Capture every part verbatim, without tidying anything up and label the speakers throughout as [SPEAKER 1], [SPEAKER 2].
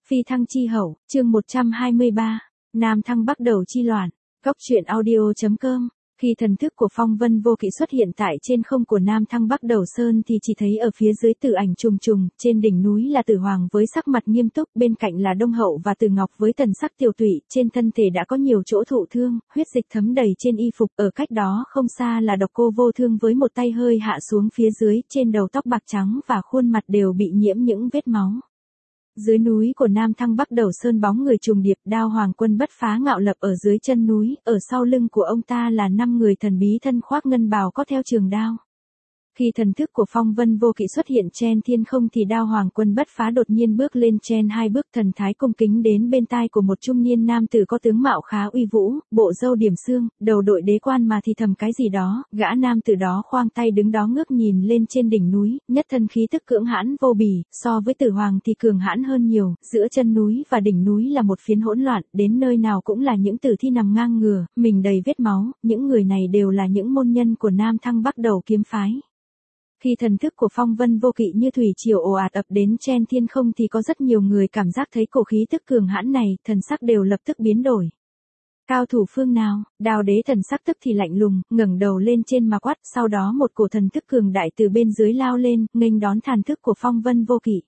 [SPEAKER 1] Phi thăng chi hậu, chương một trăm hai mươi ba, Nam thăng bắc đầu chi loạn, góc truyện audio.com. Khi thần thức của Phong Vân Vô Kỵ xuất hiện tại trên không của Nam thăng bắc đầu sơn thì chỉ thấy ở phía dưới tử ảnh trùng trùng, trên đỉnh núi là Tử Hoàng với sắc mặt nghiêm túc, bên cạnh là Đông Hậu và Tử Ngọc với thần sắc tiều tụy, trên thân thể đã có nhiều chỗ thụ thương, huyết dịch thấm đầy trên y phục, ở cách đó không xa là Độc Cô Vô Thương với một tay hơi hạ xuống phía dưới, trên đầu tóc bạc trắng và khuôn mặt đều bị nhiễm những vết máu. Dưới núi của Nam thăng bắc đầu sơn bóng người trùng điệp, đao hoàng quân bất phá ngạo lập ở dưới chân núi, ở sau lưng của ông ta là năm người thần bí thân khoác ngân bào có theo trường đao. Khi thần thức của Phong Vân Vô Kỵ xuất hiện trên thiên không thì đao hoàng quân bất phá đột nhiên bước lên trên hai bước, thần thái cung kính đến bên tai của một trung niên nam tử có tướng mạo khá uy vũ, bộ râu điểm xương, đầu đội đế quan mà thì thầm cái gì đó, gã nam tử đó khoang tay đứng đó ngước nhìn lên trên đỉnh núi, nhất thân khí tức cưỡng hãn vô bì, so với Tử Hoàng thì cường hãn hơn nhiều, giữa chân núi và đỉnh núi là một phiến hỗn loạn, đến nơi nào cũng là những tử thi nằm ngang ngửa, mình đầy vết máu, những người này đều là những môn nhân của Nam thăng bắc đầu kiếm phái. Khi thần thức của Phong Vân Vô Kỵ như thủy triều ồ ạt ập đến trên thiên không thì có rất nhiều người cảm giác thấy cổ khí tức cường hãn này, thần sắc đều lập tức biến đổi. Cao thủ phương nào? Đao đế thần sắc tức thì lạnh lùng, ngẩng đầu lên trên mà quát, sau đó một cổ thần thức cường đại từ bên dưới lao lên, nghênh đón thần thức của Phong Vân Vô Kỵ.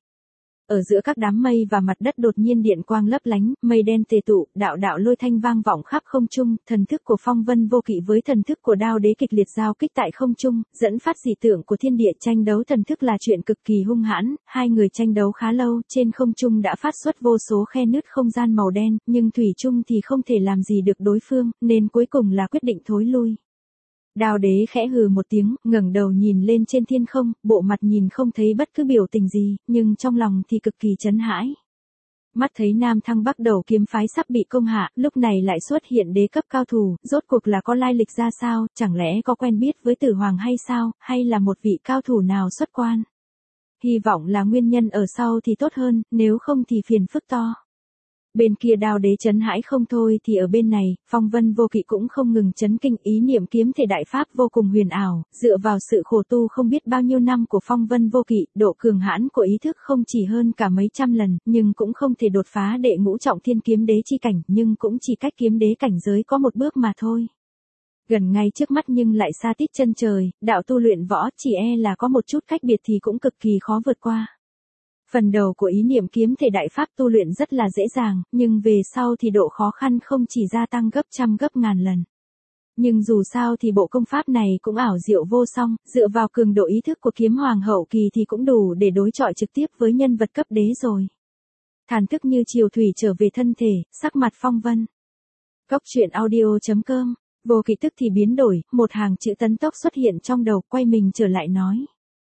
[SPEAKER 1] Ở giữa các đám mây và mặt đất đột nhiên điện quang lấp lánh, mây đen tề tụ, đạo đạo lôi thanh vang vọng khắp không trung, thần thức của Phong Vân Vô Kỵ với thần thức của đao đế kịch liệt giao kích tại không trung, dẫn phát dị tượng của thiên địa, tranh đấu thần thức là chuyện cực kỳ hung hãn, hai người tranh đấu khá lâu, trên không trung đã phát xuất vô số khe nứt không gian màu đen, nhưng thủy chung thì không thể làm gì được đối phương, nên cuối cùng là quyết định thối lui. Đao đế khẽ hừ một tiếng, ngẩng đầu nhìn lên trên thiên không, bộ mặt nhìn không thấy bất cứ biểu tình gì, nhưng trong lòng thì cực kỳ chấn hãi. Mắt thấy Nam thăng bắc đầu kiếm phái sắp bị công hạ, lúc này lại xuất hiện đế cấp cao thủ, rốt cuộc là có lai lịch ra sao, chẳng lẽ có quen biết với Tử Hoàng hay sao, hay là một vị cao thủ nào xuất quan. Hy vọng là nguyên nhân ở sau thì tốt hơn, nếu không thì phiền phức to. Bên kia đao đế chấn hãi không thôi thì ở bên này, Phong Vân Vô Kỵ cũng không ngừng chấn kinh, ý niệm kiếm thể đại pháp vô cùng huyền ảo, dựa vào sự khổ tu không biết bao nhiêu năm của Phong Vân Vô Kỵ, độ cường hãn của ý thức không chỉ hơn cả mấy trăm lần, nhưng cũng không thể đột phá đệ ngũ trọng thiên kiếm đế chi cảnh, nhưng cũng chỉ cách kiếm đế cảnh giới có một bước mà thôi. Gần ngay trước mắt nhưng lại xa tít chân trời, đạo tu luyện võ chỉ e là có một chút cách biệt thì cũng cực kỳ khó vượt qua. Phần đầu của ý niệm kiếm thể đại pháp tu luyện rất là dễ dàng, nhưng về sau thì độ khó khăn không chỉ gia tăng gấp trăm gấp ngàn lần. Nhưng dù sao thì bộ công pháp này cũng ảo diệu vô song, dựa vào cường độ ý thức của kiếm hoàng hậu kỳ thì cũng đủ để đối chọi trực tiếp với nhân vật cấp đế rồi. Thản thức như chiều thủy trở về thân thể, sắc mặt Phong Vân. Góc truyện audio.com, Vô Kỵ tức thì biến đổi, một hàng chữ tấn tốc xuất hiện trong đầu, quay mình trở lại nói.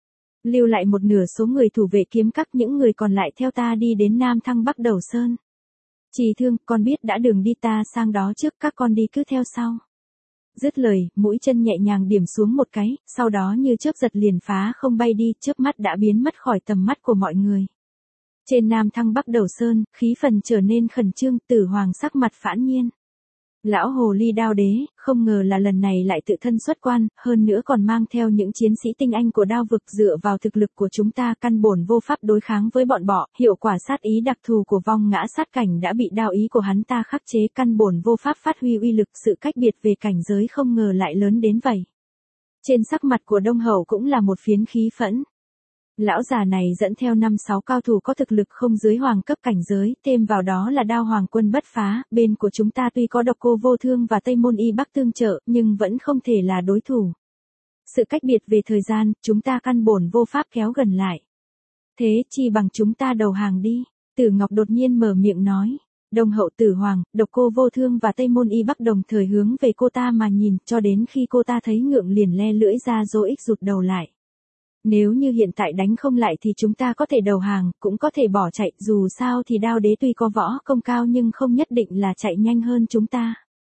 [SPEAKER 1] Lưu lại một nửa số người thủ vệ kiếm các, những người còn lại theo ta đi đến Nam thăng bắc đầu sơn. Trì Thương, con biết đã đường đi, ta sang đó trước, các con đi cứ theo sau. Dứt lời, mũi chân nhẹ nhàng điểm xuống một cái, sau đó như chớp giật liền phá không bay đi, chớp mắt đã biến mất khỏi tầm mắt của mọi người. Trên Nam thăng bắc đầu sơn, khí phần trở nên khẩn trương, Tử Hoàng sắc mặt phãn nhiên. Lão hồ ly đao đế, không ngờ là lần này lại tự thân xuất quan, hơn nữa còn mang theo những chiến sĩ tinh anh của đao vực, dựa vào thực lực của chúng ta căn bổn vô pháp đối kháng với bọn bọ, hiệu quả sát ý đặc thù của vong ngã sát cảnh đã bị đao ý của hắn ta khắc chế, căn bổn vô pháp phát huy uy lực, sự cách biệt về cảnh giới không ngờ lại lớn đến vậy. Trên sắc mặt của Đông Hậu cũng là một phiến khí phẫn. Lão già này dẫn theo năm sáu cao thủ có thực lực không dưới hoàng cấp cảnh giới, thêm vào đó là đao hoàng quân bất phá, bên của chúng ta tuy có Độc Cô Vô Thương và Tây Môn Y Bắc tương trợ, nhưng vẫn không thể là đối thủ. Sự cách biệt về thời gian, chúng ta căn bổn vô pháp kéo gần lại. Thế chi bằng chúng ta đầu hàng đi, Tử Ngọc đột nhiên mở miệng nói. Đông Hậu, Tử Hoàng, Độc Cô Vô Thương và Tây Môn Y Bắc đồng thời hướng về cô ta mà nhìn, cho đến khi cô ta thấy ngượng liền le lưỡi ra dỗ ích rụt đầu lại. Nếu như hiện tại đánh không lại thì chúng ta có thể đầu hàng, cũng có thể bỏ chạy, dù sao thì đao đế tuy có võ công cao nhưng không nhất định là chạy nhanh hơn chúng ta.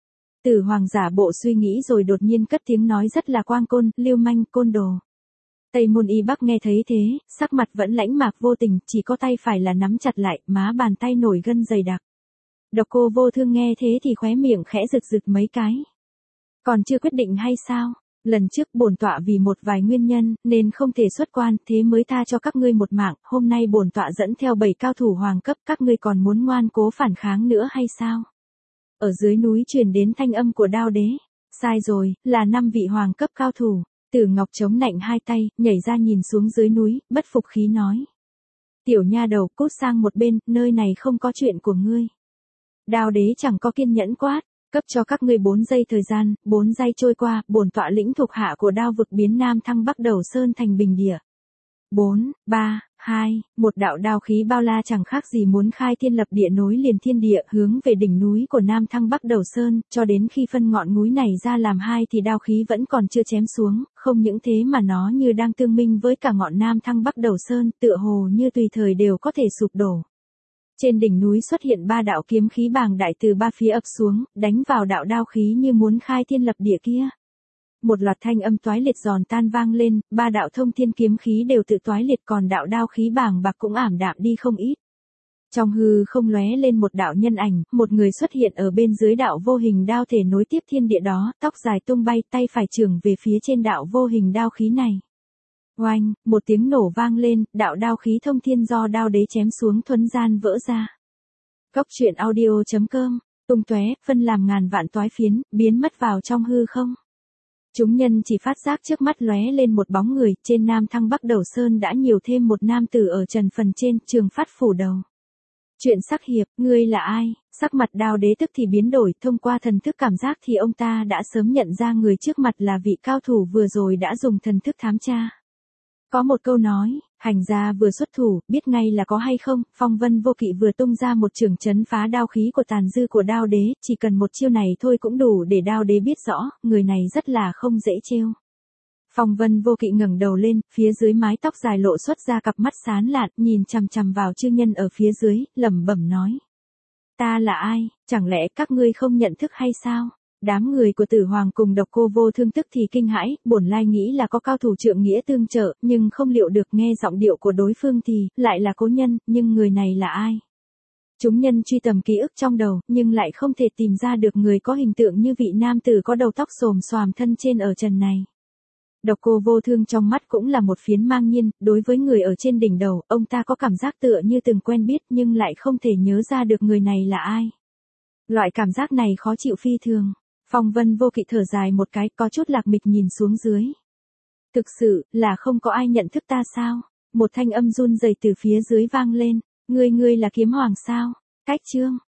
[SPEAKER 1] Tử Hoàng giả bộ suy nghĩ rồi đột nhiên cất tiếng nói rất là quang côn, lưu manh, côn đồ. Tây Môn Y Bắc nghe thấy thế, sắc mặt vẫn lãnh mạc vô tình, chỉ có tay phải là nắm chặt lại, má bàn tay nổi gân dày đặc. Độc Cô Vô Thương nghe thế thì khóe miệng khẽ rực rực mấy cái. Còn chưa quyết định hay sao? Lần trước bổn tọa vì một vài nguyên nhân, nên không thể xuất quan, thế mới tha cho các ngươi một mạng, hôm nay bổn tọa dẫn theo bảy cao thủ hoàng cấp, các ngươi còn muốn ngoan cố phản kháng nữa hay sao? Ở dưới núi truyền đến thanh âm của Đao Đế. Sai rồi, là năm vị hoàng cấp cao thủ. Tử Ngọc chống nạnh hai tay, nhảy ra nhìn xuống dưới núi, bất phục khí nói. Tiểu nha đầu, cút sang một bên, nơi này không có chuyện của ngươi. Đao Đế chẳng có kiên nhẫn quát. Cấp cho các ngươi bốn giây thời gian, bốn giây trôi qua, bổn tọa lĩnh thuộc hạ của đao vực biến Nam Thăng Bắc Đầu Sơn thành bình địa. bốn, ba, hai, một đạo đao khí bao la chẳng khác gì muốn khai thiên lập địa nối liền thiên địa hướng về đỉnh núi của Nam Thăng Bắc Đầu Sơn, cho đến khi phân ngọn núi này ra làm hai thì đao khí vẫn còn chưa chém xuống, không những thế mà nó như đang tương minh với cả ngọn Nam Thăng Bắc Đầu Sơn, tựa hồ như tùy thời đều có thể sụp đổ. Trên đỉnh núi xuất hiện ba đạo kiếm khí bàng đại từ ba phía ập xuống, đánh vào đạo đao khí như muốn khai thiên lập địa kia. Một loạt thanh âm toái liệt giòn tan vang lên, ba đạo thông thiên kiếm khí đều tự toái liệt, còn đạo đao khí bàng bạc cũng ảm đạm đi không ít. Trong hư không lóe lên một đạo nhân ảnh, một người xuất hiện ở bên dưới đạo vô hình đao thể nối tiếp thiên địa đó, tóc dài tung bay, tay phải chưởng về phía trên đạo vô hình đao khí này. Oanh, một tiếng nổ vang lên, đạo đao khí thông thiên do Đao Đế chém xuống thuấn gian vỡ ra. Cốc truyện audio chấm com, tung tóe, phân làm ngàn vạn toái phiến, biến mất vào trong hư không. Chúng nhân chỉ phát giác trước mắt lóe lên một bóng người, trên Nam Thăng Bắc Đầu Sơn đã nhiều thêm một nam tử ở trần phần trên, Trường Phát phủ đầu. Chuyện sắc hiệp, ngươi là ai? Sắc mặt Đao Đế tức thì biến đổi, thông qua thần thức cảm giác thì ông ta đã sớm nhận ra người trước mặt là vị cao thủ vừa rồi đã dùng thần thức thám tra. Có một câu nói, hành gia vừa xuất thủ, biết ngay là có hay không, Phong Vân Vô Kỵ vừa tung ra một chưởng chấn phá đao khí của tàn dư của Đao Đế, chỉ cần một chiêu này thôi cũng đủ để Đao Đế biết rõ, người này rất là không dễ trêu. Phong Vân Vô Kỵ ngẩng đầu lên, phía dưới mái tóc dài lộ xuất ra cặp mắt sáng lạn, nhìn chằm chằm vào chư nhân ở phía dưới, lẩm bẩm nói. Ta là ai, chẳng lẽ các ngươi không nhận thức hay sao? Đám người của Tử Hoàng cùng Độc Cô Vô Thương tức thì kinh hãi, bổn lai nghĩ là có cao thủ trượng nghĩa tương trợ, nhưng không liệu được nghe giọng điệu của đối phương thì, lại là cố nhân, nhưng người này là ai? Chúng nhân truy tầm ký ức trong đầu, nhưng lại không thể tìm ra được người có hình tượng như vị nam tử có đầu tóc xồm xoàm thân trên ở trần này. Độc Cô Vô Thương trong mắt cũng là một phiến mang nhiên, đối với người ở trên đỉnh đầu, ông ta có cảm giác tựa như từng quen biết nhưng lại không thể nhớ ra được người này là ai. Loại cảm giác này khó chịu phi thường. Phong Vân Vô Kỵ thở dài một cái, có chút lạc mịch nhìn xuống dưới. Thực sự, là không có ai nhận thức ta sao? Một thanh âm run rẩy từ phía dưới vang lên, ngươi ngươi là Kiếm Hoàng sao? Cách chương,